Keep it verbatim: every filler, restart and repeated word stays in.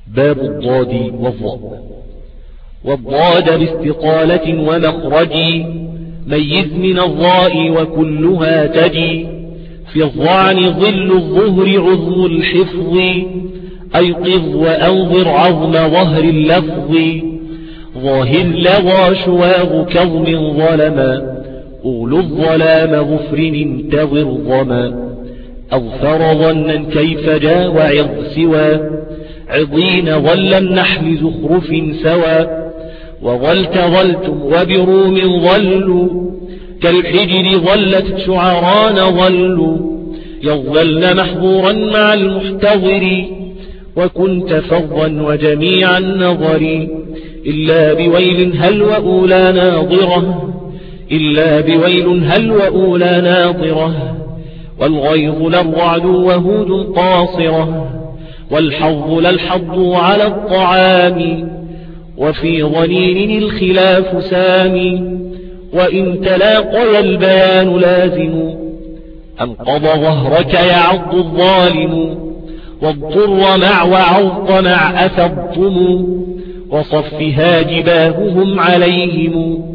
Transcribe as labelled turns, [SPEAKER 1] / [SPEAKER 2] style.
[SPEAKER 1] باب الضاد والضاء. والضاد باستقالة ومخرج ميز من الضاء وكلها تجي. في الظعن ظل الظهر عظم الحفظ أيقظ وأنظر عظم ظهر اللفظ. ظاهر لظى شواغ كظم ظلما أولو الظلام غفر انتظر ظما. أظفر ظنا كيف جاء وعظ سوى عضين ظل النحل زخرف سوى. وظلت ظلتم وبروم ظلوا كالحجر ظلت شعران ظلوا. يظلن محظورا مع المحتضر وكنت فظا وجميع النظر. إلا بويل هل وأولى ناظرة إلا بويل هل وأولى ناظرة. والغيظ للرعد وهود قاصرة والحظ للحظ على الطعام. وفي ظنين الخلاف سامي وإن تلاقي البيان لازم. أنقض ظهرك يعض الظالم واضطر مع وعض مع أثبتم. وصفها جباههم عليهم